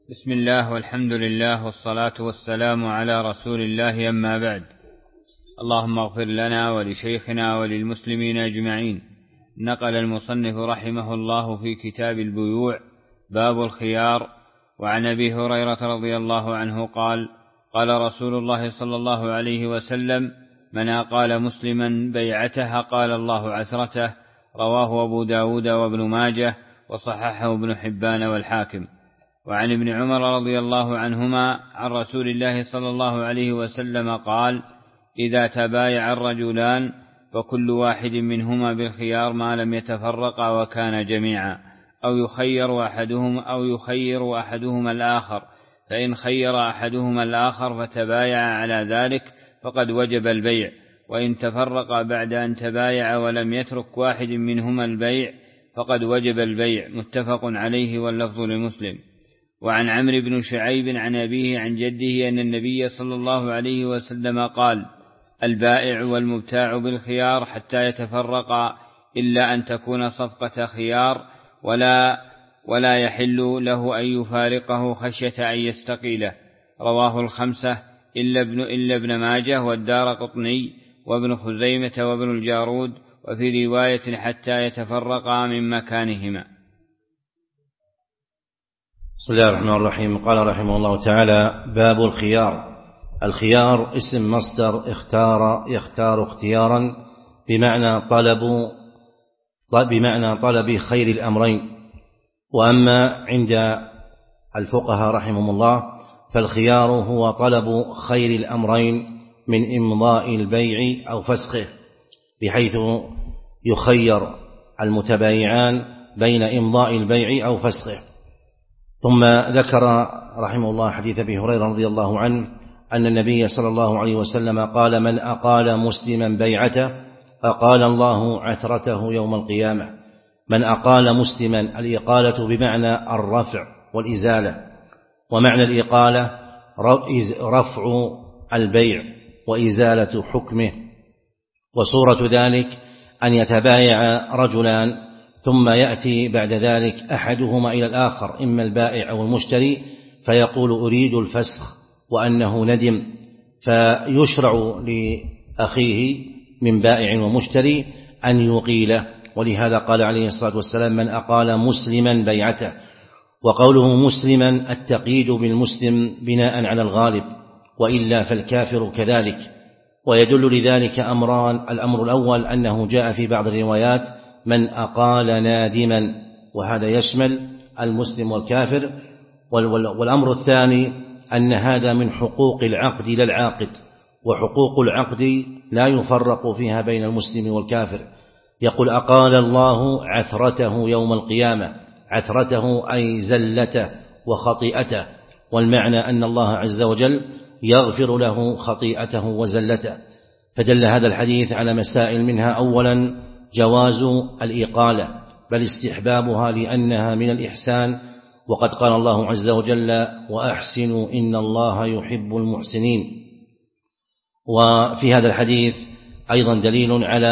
بسم الله والحمد لله والصلاة والسلام على رسول الله، أما بعد. اللهم اغفر لنا ولشيخنا وللمسلمين أجمعين. نقل المصنف رحمه الله في كتاب البيوع باب الخيار. وعن أبي هريرة رضي الله عنه قال: قال رسول الله صلى الله عليه وسلم: من أقال مسلما بيعته قال الله عثرته. رواه أبو داود وابن ماجه وصححه ابن حبان والحاكم. وعن ابن عمر رضي الله عنهما عن رسول الله صلى الله عليه وسلم قال: إذا تبايع الرجلان فكل واحد منهما بالخيار ما لم يتفرقا وكان جميعا، أو يخير أحدهما الآخر، فإن خير أحدهما الآخر فتبايع على ذلك فقد وجب البيع، وإن تفرقا بعد أن تبايع ولم يترك واحد منهما البيع فقد وجب البيع. متفق عليه واللفظ لمسلم. وعن عمرو بن شعيب عن أبيه عن جده أن النبي صلى الله عليه وسلم قال: البائع والمبتاع بالخيار حتى يتفرقا، إلا أن تكون صفقة خيار، ولا يحل له أن يفارقه خشية أن يستقيله. رواه الخمسة إلا ابن ماجه والدارقطني وابن خزيمة وابن الجارود، وفي رواية حتى يتفرقا من مكانهما. بسم الله الرحمن الرحيم. قال رحمه الله تعالى: باب الخيار. الخيار اسم مصدر يختار اختيارا بمعنى طلب خير الأمرين. وأما عند الفقهاء رحمهم الله فالخيار هو طلب خير الأمرين من إمضاء البيع أو فسخه، بحيث يخير المتبايعان بين إمضاء البيع أو فسخه. ثم ذكر رحمه الله حديث أبي هريرة رضي الله عنه أن النبي صلى الله عليه وسلم قال: من أقال مسلما بيعته أقال الله عثرته يوم القيامة. من أقال مسلما، الإقالة بمعنى الرفع والإزالة، ومعنى الإقالة رفع البيع وإزالة حكمه. وصورة ذلك أن يتبايع رجلان ثم يأتي بعد ذلك أحدهما إلى الآخر، إما البائع أو المشتري، فيقول أريد الفسخ وأنه ندم، فيشرع لأخيه من بائع ومشتري أن يقيله. ولهذا قال عليه الصلاة والسلام: من أقال مسلما بيعته. وقوله مسلما التقييد بالمسلم بناء على الغالب، وإلا فالكافر كذلك. ويدل لذلك أمران: الأمر الأول أنه جاء في بعض الروايات من أقال نادما، وهذا يشمل المسلم والكافر. والأمر الثاني أن هذا من حقوق العقد لا العاقد، وحقوق العقد لا يفرق فيها بين المسلم والكافر. يقول: أقال الله عثرته يوم القيامة. عثرته أي زلته وخطيئته، والمعنى أن الله عز وجل يغفر له خطيئته وزلته. فدل هذا الحديث على مسائل، منها أولا جواز الإقالة، بل استحبابها لأنها من الإحسان، وقد قال الله عز وجل: وأحسنوا إن الله يحب المحسنين. وفي هذا الحديث أيضا دليل على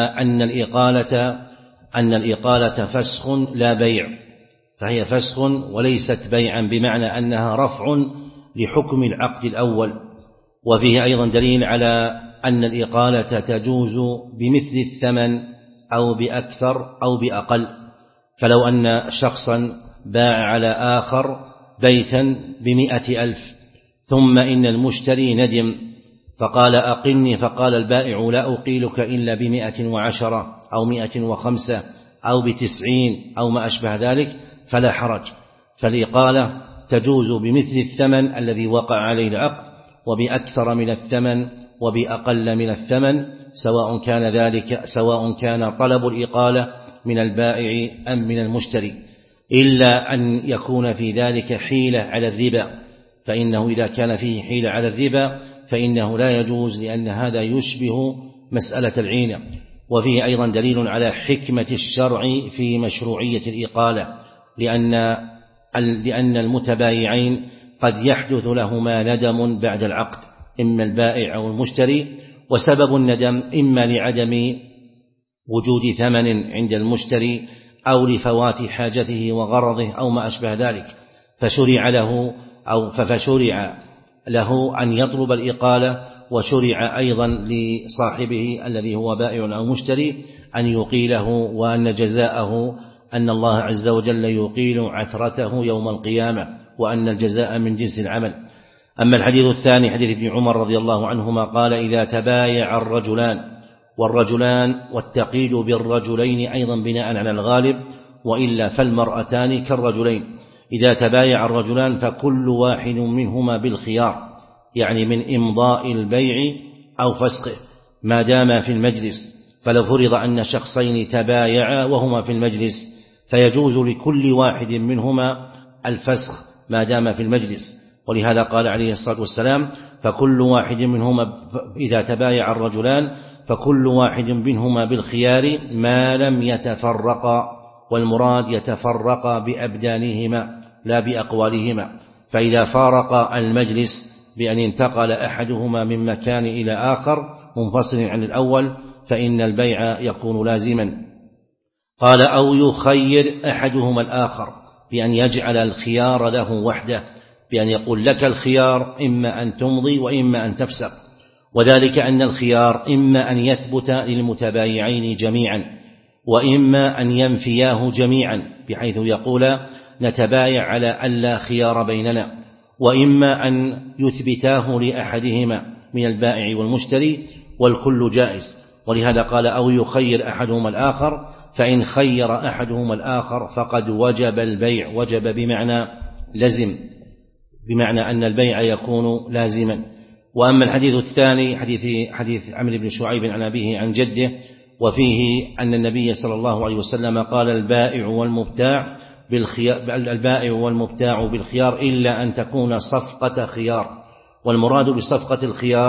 أن الإقالة فسخ لا بيع، فهي فسخ وليست بيعا، بمعنى أنها رفع لحكم العقد الأول. وفيه أيضا دليل على أن الإقالة تجوز بمثل الثمن أو بأكثر أو بأقل. فلو أن شخصا باع على آخر بيتا ب100,000، ثم إن المشتري ندم فقال: أقلني، فقال البائع: لا أقيلك إلا ب110 أو 105 أو ب90 أو ما أشبه ذلك، فلا حرج. فالإقالة تجوز بمثل الثمن الذي وقع عليه العقد، وبأكثر من الثمن، وبأقل من الثمن، سواء كان طلب الإقالة من البائع أم من المشتري، إلا أن يكون في ذلك حيلة على الربا، فإنه إذا كان فيه حيلة على الربا فإنه لا يجوز، لأن هذا يشبه مسألة العينة. وفيه أيضا دليل على حكمة الشرع في مشروعية الإقالة، لأن المتبايعين قد يحدث لهما ندم بعد العقد، إما البائع أو المشتري، وسبب الندم إما لعدم وجود ثمن عند المشتري أو لفوات حاجته وغرضه أو ما أشبه ذلك، فشرع له فشرع له أن يطلب الإقالة، وشرع أيضا لصاحبه الذي هو بائع أو مشتري أن يقيله، وأن جزاءه أن الله عز وجل يقيل عثرته يوم القيامة، وأن الجزاء من جنس العمل. أما الحديث الثاني حديث ابن عمر رضي الله عنهما قال: إذا تبايع الرجلان، والرجلان والتقييد بالرجلين أيضا بناء على الغالب، وإلا فالمرأتان كالرجلين. إذا تبايع الرجلان فكل واحد منهما بالخيار، يعني من إمضاء البيع أو فسخه ما دام في المجلس. فلو فرض أن شخصين تبايعا وهما في المجلس فيجوز لكل واحد منهما الفسخ ما دام في المجلس، ولهذا قال عليه الصلاة والسلام: فكل واحد منهما إذا تبايع الرجلان فكل واحد منهما بالخيار ما لم يتفرقا، والمراد يتفرقا بأبدانهما لا بأقوالهما. فإذا فارق المجلس بأن انتقل أحدهما من مكان إلى آخر منفصل عن الأول فإن البيع يكون لازما. قال: أو يخير أحدهما الآخر بأن يجعل الخيار له وحده، بأن يقول: لك الخيار إما أن تمضي وإما أن تفسق. وذلك أن الخيار إما أن يثبت للمتبايعين جميعا، وإما أن ينفياه جميعا، بحيث يقول: نتبايع على ألا خيار بيننا، وإما أن يثبتاه لأحدهما من البائع والمشتري، والكل جائز. ولهذا قال: أو يخير أحدهما الآخر، فإن خير أحدهما الآخر فقد وجب البيع. وجب بمعنى لزم، بمعنى أن البيع يكون لازما. وأما الحديث الثاني حديث عمرو بن شعيب عن أبيه عن جده، وفيه أن النبي صلى الله عليه وسلم قال: البائع والمبتاع بالخيار إلا أن تكون صفقة خيار. والمراد بصفقة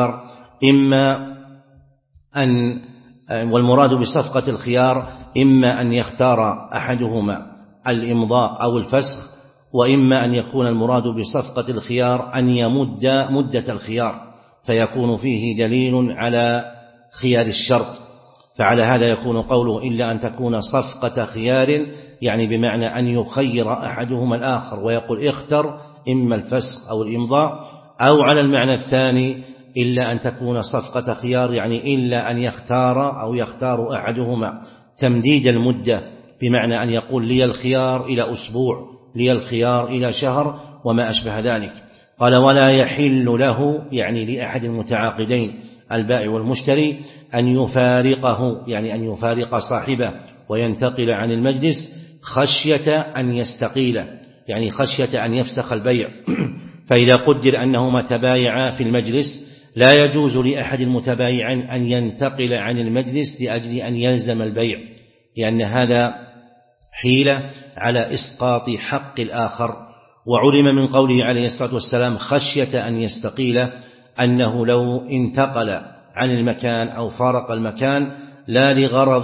الخيار إما أن يختار أحدهما الإمضاء أو الفسخ، وإما أن يكون المراد بصفقة الخيار أن يمد مدة الخيار، فيكون فيه دليل على خيار الشرط. فعلى هذا يكون قوله إلا أن تكون صفقة خيار، يعني بمعنى أن يخير أحدهما الآخر ويقول: اختر إما الفسخ أو الإمضاء. أو على المعنى الثاني إلا أن تكون صفقة خيار، يعني إلا أن يختار أحدهما تمديد المدة، بمعنى أن يقول: لي الخيار إلى أسبوع، لي الخيار إلى شهر، وما أشبه ذلك. قال: ولا يحل له، يعني لأحد المتعاقدين البائع والمشتري، أن يفارقه، يعني أن يفارق صاحبه وينتقل عن المجلس خشية أن يستقيل، يعني خشية أن يفسخ البيع. فإذا قدر أنهما تبايعا في المجلس لا يجوز لأحد المتبايعين أن ينتقل عن المجلس لأجل أن يلزم البيع، لأن هذا حيلة على إسقاط حق الآخر. وعلم من قوله عليه الصلاة والسلام خشية أن يستقيل أنه لو انتقل عن المكان أو فارق المكان لا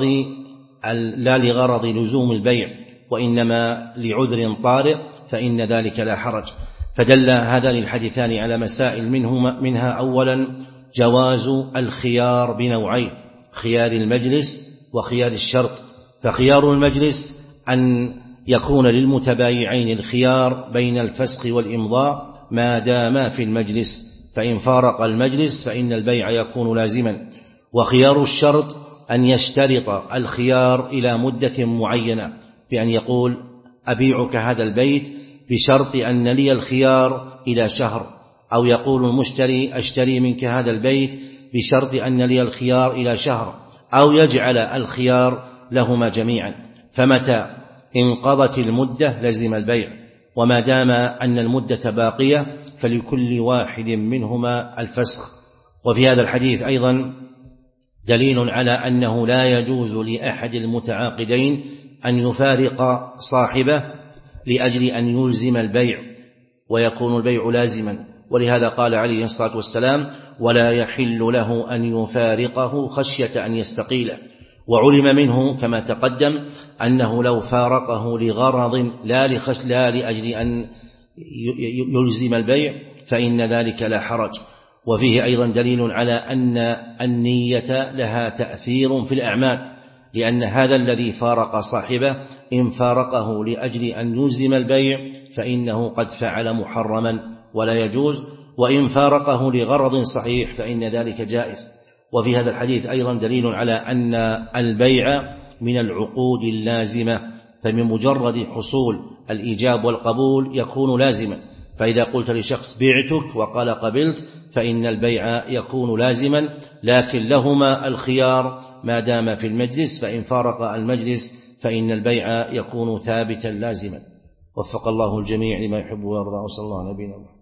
لغرض لزوم البيع، وإنما لعذر طارئ، فإن ذلك لا حرج. فدل هذان الحديثان على مسائل منها أولا جواز الخيار بنوعين: خيار المجلس وخيار الشرط. فخيار المجلس أن يكون للمتبايعين الخيار بين الفسخ والإمضاء ما داما في المجلس، فإن فارق المجلس فإن البيع يكون لازما. وخيار الشرط أن يشترط الخيار إلى مدة معينة، بأن يقول: أبيعك هذا البيت بشرط أن لي الخيار إلى شهر، أو يقول المشتري: أشتري منك هذا البيت بشرط أن لي الخيار إلى شهر، أو يجعل الخيار لهما جميعا. فمتى انقضت المدة لزم البيع، وما دام أن المدة باقية فلكل واحد منهما الفسخ. وفي هذا الحديث أيضا دليل على أنه لا يجوز لأحد المتعاقدين أن يفارق صاحبه لأجل أن يلزم البيع ويكون البيع لازما. ولهذا قال عليه الصلاة والسلام: ولا يحل له أن يفارقه خشية أن يستقيل. وعلم منه كما تقدم أنه لو فارقه لغرض لا لأجل أن يلزم البيع فإن ذلك لا حرج. وفيه أيضا دليل على أن النية لها تأثير في الأعمال، لأن هذا الذي فارق صاحبه إن فارقه لأجل أن يلزم البيع فإنه قد فعل محرما، ولا يجوز، وإن فارقه لغرض صحيح فإن ذلك جائز. وفي هذا الحديث أيضا دليل على أن البيع من العقود اللازمة، فمن مجرد حصول الإيجاب والقبول يكون لازما. فإذا قلت لشخص بعتك وقال قبلت فإن البيع يكون لازما، لكن لهما الخيار ما دام في المجلس، فإن فارق المجلس فإن البيع يكون ثابتا لازما. وفق الله الجميع لما يحب ويرضى، وصلى الله على نبينا محمد.